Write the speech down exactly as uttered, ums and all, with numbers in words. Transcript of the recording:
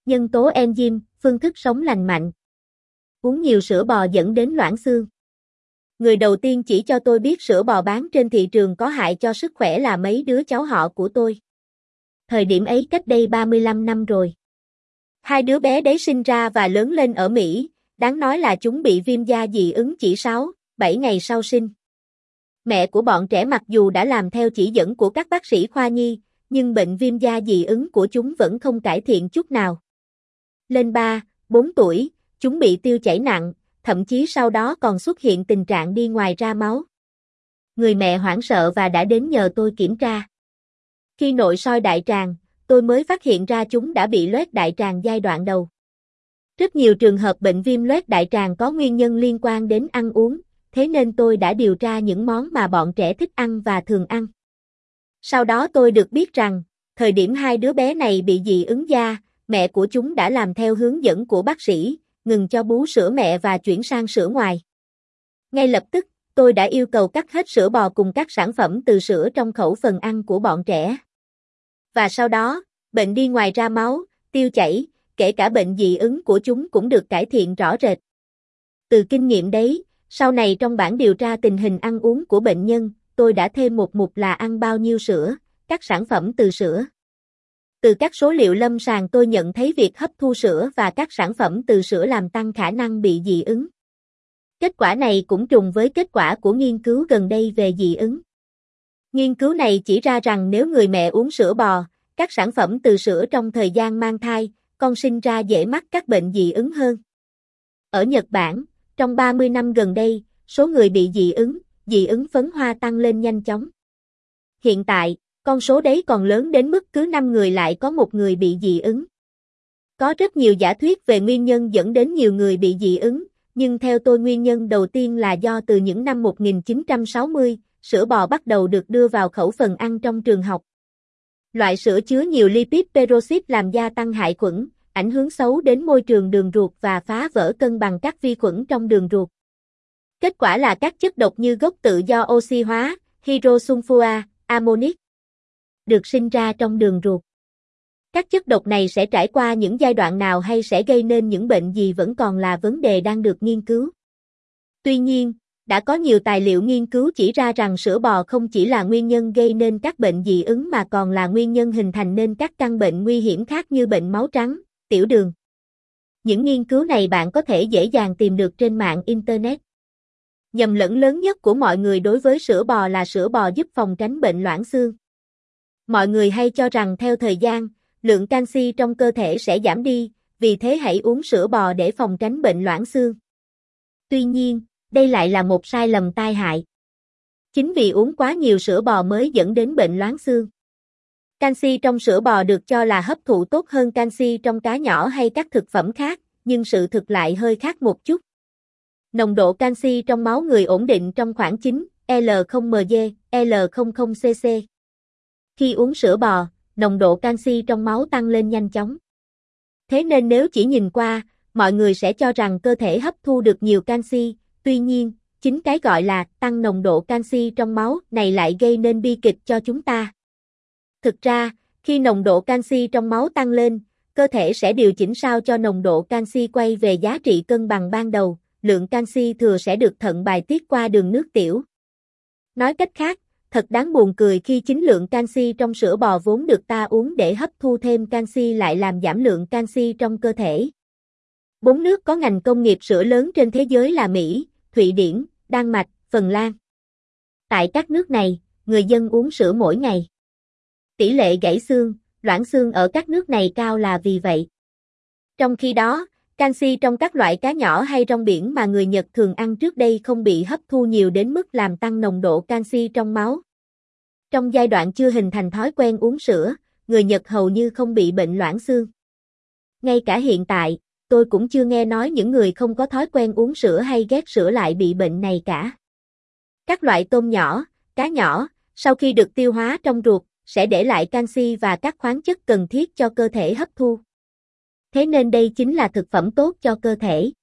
Nhân tố enzyme, phương thức sống lành mạnh. Uống nhiều sữa bò dẫn đến loãng xương. Người đầu tiên chỉ cho tôi biết sữa bò bán trên thị trường có hại cho sức khỏe là mấy đứa cháu họ của tôi. Thời điểm ấy cách đây ba mươi lăm năm rồi. Hai đứa bé đấy sinh ra và lớn lên ở Mỹ, đáng nói là chúng bị viêm da dị ứng chỉ sáu, bảy ngày sau sinh. Mẹ của bọn trẻ mặc dù đã làm theo chỉ dẫn của các bác sĩ khoa nhi, nhưng bệnh viêm da dị ứng của chúng vẫn không cải thiện chút nào. Lên ba, bốn tuổi, chúng bị tiêu chảy nặng, thậm chí sau đó còn xuất hiện tình trạng đi ngoài ra máu. Người mẹ hoảng sợ và đã đến nhờ tôi kiểm tra. Khi nội soi đại tràng, tôi mới phát hiện ra chúng đã bị loét đại tràng giai đoạn đầu. Rất nhiều trường hợp bệnh viêm loét đại tràng có nguyên nhân liên quan đến ăn uống, thế nên tôi đã điều tra những món mà bọn trẻ thích ăn và thường ăn. Sau đó tôi được biết rằng, thời điểm hai đứa bé này bị dị ứng da, mẹ của chúng đã làm theo hướng dẫn của bác sĩ, ngừng cho bú sữa mẹ và chuyển sang sữa ngoài. Ngay lập tức, tôi đã yêu cầu cắt hết sữa bò cùng các sản phẩm từ sữa trong khẩu phần ăn của bọn trẻ. Và sau đó, bệnh đi ngoài ra máu, tiêu chảy, kể cả bệnh dị ứng của chúng cũng được cải thiện rõ rệt. Từ kinh nghiệm đấy, sau này trong bảng điều tra tình hình ăn uống của bệnh nhân, tôi đã thêm một mục là ăn bao nhiêu sữa, các sản phẩm từ sữa. Từ các số liệu lâm sàng tôi nhận thấy việc hấp thu sữa và các sản phẩm từ sữa làm tăng khả năng bị dị ứng. Kết quả này cũng trùng với kết quả của nghiên cứu gần đây về dị ứng. Nghiên cứu này chỉ ra rằng nếu người mẹ uống sữa bò, các sản phẩm từ sữa trong thời gian mang thai, con sinh ra dễ mắc các bệnh dị ứng hơn. Ở Nhật Bản, trong ba mươi năm gần đây, số người bị dị ứng, dị ứng phấn hoa tăng lên nhanh chóng. Hiện tại, con số đấy còn lớn đến mức cứ năm người lại có một người bị dị ứng. Có rất nhiều giả thuyết về nguyên nhân dẫn đến nhiều người bị dị ứng, nhưng theo tôi nguyên nhân đầu tiên là do từ những năm một nghìn chín trăm sáu mươi, sữa bò bắt đầu được đưa vào khẩu phần ăn trong trường học. Loại sữa chứa nhiều lipid peroxide làm gia tăng hại khuẩn, ảnh hưởng xấu đến môi trường đường ruột và phá vỡ cân bằng các vi khuẩn trong đường ruột. Kết quả là các chất độc như gốc tự do oxy hóa, hydrosulfua, ammonic, được sinh ra trong đường ruột. Các chất độc này sẽ trải qua những giai đoạn nào hay sẽ gây nên những bệnh gì vẫn còn là vấn đề đang được nghiên cứu. Tuy nhiên, đã có nhiều tài liệu nghiên cứu chỉ ra rằng sữa bò không chỉ là nguyên nhân gây nên các bệnh dị ứng mà còn là nguyên nhân hình thành nên các căn bệnh nguy hiểm khác như bệnh máu trắng, tiểu đường. Những nghiên cứu này bạn có thể dễ dàng tìm được trên mạng Internet. Nhầm lẫn lớn nhất của mọi người đối với sữa bò là sữa bò giúp phòng tránh bệnh loãng xương. Mọi người hay cho rằng theo thời gian, lượng canxi trong cơ thể sẽ giảm đi, vì thế hãy uống sữa bò để phòng tránh bệnh loãng xương. Tuy nhiên, đây lại là một sai lầm tai hại. Chính vì uống quá nhiều sữa bò mới dẫn đến bệnh loãng xương. Canxi trong sữa bò được cho là hấp thụ tốt hơn canxi trong cá nhỏ hay các thực phẩm khác, nhưng sự thực lại hơi khác một chút. Nồng độ canxi trong máu người ổn định trong khoảng chín L không M G, L không không C C. Khi uống sữa bò, nồng độ canxi trong máu tăng lên nhanh chóng. Thế nên nếu chỉ nhìn qua, mọi người sẽ cho rằng cơ thể hấp thu được nhiều canxi, tuy nhiên, chính cái gọi là tăng nồng độ canxi trong máu này lại gây nên bi kịch cho chúng ta. Thực ra, khi nồng độ canxi trong máu tăng lên, cơ thể sẽ điều chỉnh sao cho nồng độ canxi quay về giá trị cân bằng ban đầu, lượng canxi thừa sẽ được thận bài tiết qua đường nước tiểu. Nói cách khác, thật đáng buồn cười khi chính lượng canxi trong sữa bò vốn được ta uống để hấp thu thêm canxi lại làm giảm lượng canxi trong cơ thể. Bốn nước có ngành công nghiệp sữa lớn trên thế giới là Mỹ, Thụy Điển, Đan Mạch, Phần Lan. Tại các nước này, người dân uống sữa mỗi ngày. Tỷ lệ gãy xương, loãng xương ở các nước này cao là vì vậy. Trong khi đó, canxi trong các loại cá nhỏ hay rong biển mà người Nhật thường ăn trước đây không bị hấp thu nhiều đến mức làm tăng nồng độ canxi trong máu. Trong giai đoạn chưa hình thành thói quen uống sữa, người Nhật hầu như không bị bệnh loãng xương. Ngay cả hiện tại, tôi cũng chưa nghe nói những người không có thói quen uống sữa hay ghét sữa lại bị bệnh này cả. Các loại tôm nhỏ, cá nhỏ, sau khi được tiêu hóa trong ruột, sẽ để lại canxi và các khoáng chất cần thiết cho cơ thể hấp thu. Thế nên đây chính là thực phẩm tốt cho cơ thể.